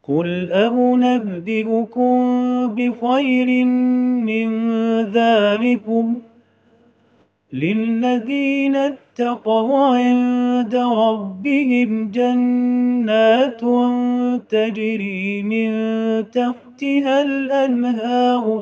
قُلْ أُنَبِّئُكُم بِخَيْرٍ مِّن ذَٰلِكُمْ ۚ لِلَّذِينَ اتَّقَوْا عِندَ رَبِّهِمْ جَنَّاتٌ تَجْرِي مِن تَحْتِهَا الْأَنْهَارُ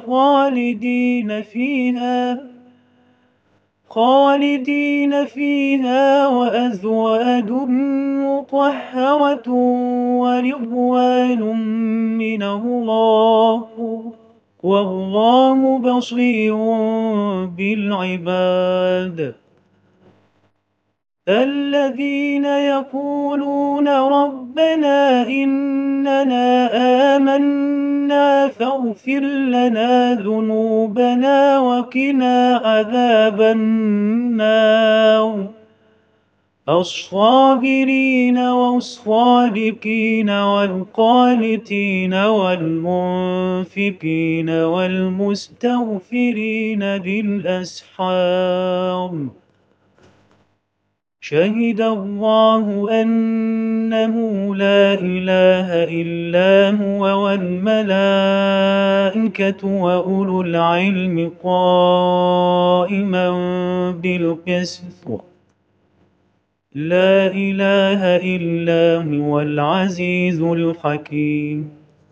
خَالِدِينَ فِيهَا وَأَزْوَاجٌ مُّطَهَّرَةٌ وَرِضْوَانٌ مِّنَ اللَّهِ ۗ وَاللَّهُ بَصِيرٌ بِالْعِبَادِ. الَّذِينَ يَقُولُونَ رَبَّنَا إِنَّنَا آمَنَّا فاغْفِرْ لَنَا ذُنُوبَنَا وَقِنَا عَذَابَ النَّارِ. الصَّابِرِينَ وَالصَّادِقِينَ وَالْقَانِتِينَ وَالْمُنفِقِينَ وَالْمُسْتَغْفِرِينَ بِالْأَسْحَارِ. شَهِدَ اللَّهُ أَنَّهُ لَا إِلَٰهَ إِلَّا هُوَ وَالْمَلَائِكَةُ وَأُولُو الْعِلْمِ قَائِمًا بِالْقِسْطِ. لَا إِلَٰهَ إِلَّا هُوَ الْعَزِيزُ الْحَكِيمُ.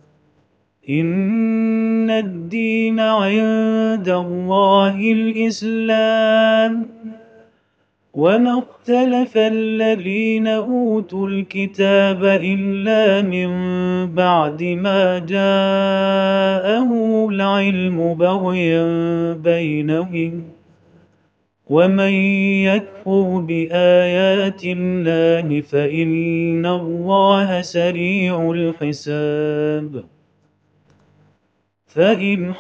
إِنَّ الدِّينَ عِندَ اللَّهِ الْإِسْلَامُ ۗ وَمَا اخْتَلَفَ الَّذِينَ أُوتُوا الْكِتَابَ إِلَّا مِن بَعْدِ مَا جَاءَهُمُ الْعِلْمُ بَغْيًا بَيْنَهُمْ ۗ وَمَن يَكْفُرْ بِآيَاتِ اللَّهِ فَإِنَّ اللَّهَ سَرِيعُ الْحِسَابِ. فَإِنْ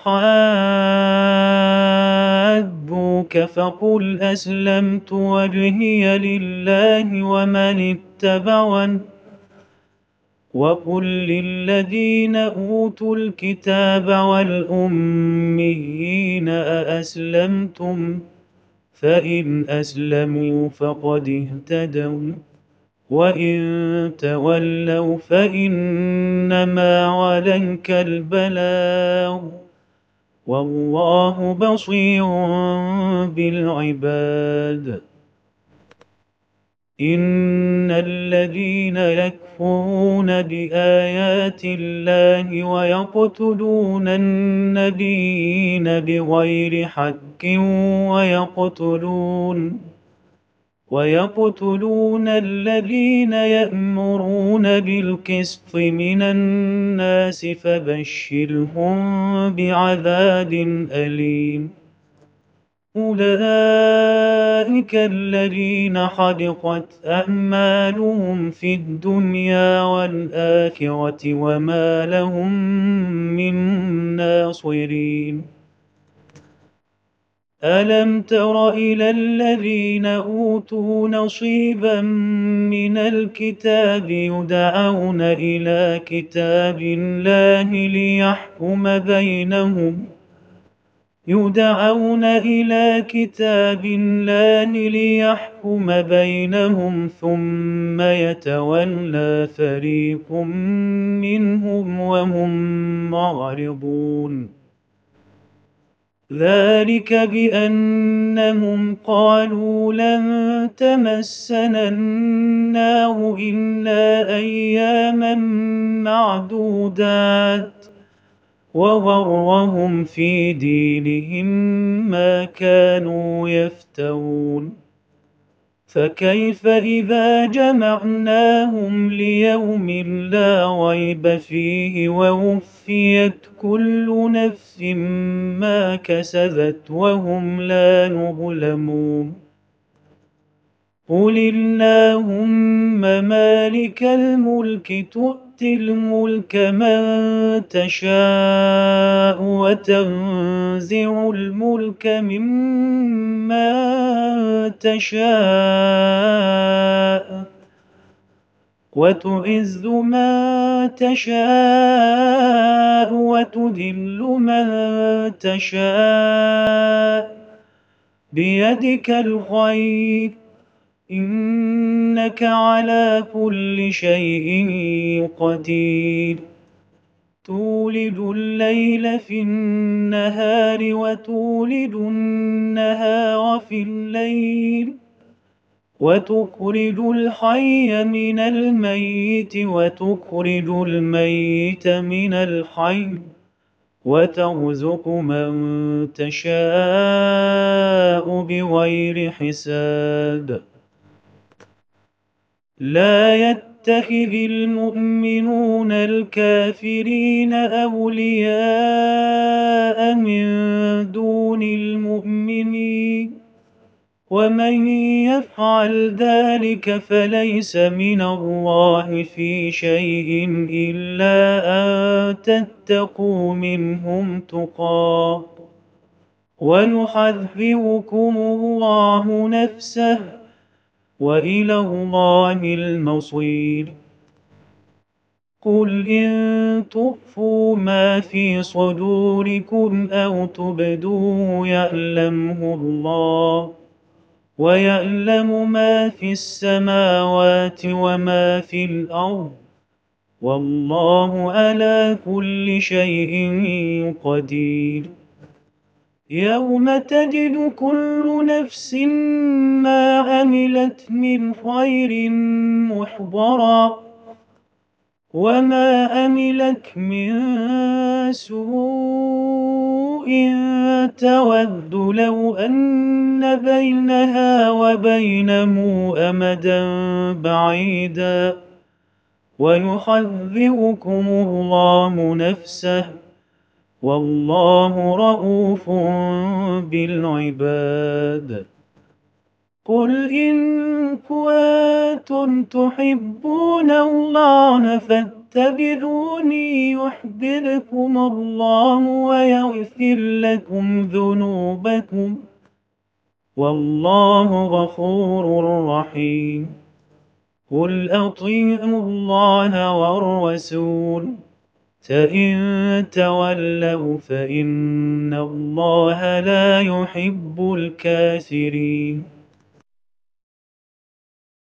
حَاجُّوكَ فَقُلْ أَسْلَمْتُ وَجْهِيَ لِلَّهِ وَمَنِ اتَّبَعَنِ ۗ وَقُل لِّلَّذِينَ أُوتُوا الْكِتَابَ وَالْأُمِّيِّينَ أَأَسْلَمْتُمْ ۚ فَإِنْ أَسْلَمُوا فَقَدِ اهْتَدَوا ۖ وَّإِن تَوَلَّوْا فَإِنَّمَا عَلَيْكَ الْبَلَاغُ ۗ وَاللَّهُ بَصِيرٌ بِالْعِبَادِ. إِنَّ الَّذِينَ يَكْفُرُونَ بِآيَاتِ اللَّهِ وَيَقْتُلُونَ النَّبِيِّينَ بِغَيْرِ حَقٍّ وَيَقْتُلُونَ الَّذِينَ يَأْمُرُونَ بِالْقِسْطِ مِنَ النَّاسِ فَبَشِّرْهُم بِعَذَابٍ أَلِيمٍ. أُولَٰئِكَ الَّذِينَ حَبِطَتْ أَعْمَالُهُمْ فِي الدُّنْيَا وَالْآخِرَةِ وَمَا لَهُم مِّن نَّاصِرِينَ. أَلَمْ تَرَ إِلَى الَّذِينَ أُوتُوا نَصِيبًا مِّنَ الْكِتَابِ يُدْعَوْنَ إِلَىٰ كِتَابِ اللَّهِ لِيَحْكُمَ بَيْنَهُمْ ثُمَّ يَتَوَلَّىٰ فَرِيقٌ مِّنْهُمْ وَهُم مُّعْرِضُونَ. ذَٰلِكَ بِأَنَّهُمْ قَالُوا لَن تَمَسَّنَا النَّارُ إِلَّا أَيَّامًا مَّعْدُودَاتٍ ۖ وَغَرَّهُمْ فِي دِينِهِم مَّا كَانُوا يَفْتَرُونَ. فَكَيْفَ إِذَا جَمَعْنَاهُمْ لِيَوْمٍ لَّا رَيْبَ فِيهِ وَوُفِّيَتْ كُلُّ نَفْسٍ مَّا كَسَبَتْ وَهُمْ لَا يُظْلَمُونَ. قُلِ اللَّهُمَّ مَالِكَ الْمُلْكِ تُؤْتِي الْمُلْكَ مَن تَشَاءُ وَتَنزِعُ الْمُلْكَ مِمَّن تَشَاءُ وَتُعِزُّ مَن تَشَاءُ وَتُذِلُّ مَن تَشَاءُ ۖ بِيَدِكَ الْخَيْرُ ۖ إِنَّكَ عَلَىٰ كُلِّ شَيْءٍ قَدِيرٌ. تولج الليل في النهار وتولج النهار في الليل وتخرج الحي من الميت وتخرج الميت من الحي وترزق من تشاء بغير حساب. لا يتخذ المؤمنون الكافرين أولياء من دون المؤمنين ومن يفعل ذلك فليس من الله في شيء إلا أن تتقوا منهم تقاه ويحذركم الله نفسه وإلى الله المصير. قل إن تخفوا ما في صدوركم أو تبدوه يعلمه الله ويعلم ما في السماوات وما في الأرض والله على كل شيء قدير. يوم تجد كل نفس ما عملت من خير محضرا وما عملت من سوء تود لو أن بينها وبينه أمدا بعيدا ويحذركم الله نفسه والله رءوف بالعباد. قل إن كنتم تحبون الله فاتبعوني يحببكم الله ويغفر لكم ذنوبكم والله غفور رحيم. قل أطيعوا الله والرسول فإن تولوا فإن الله لا يحب الكافرين.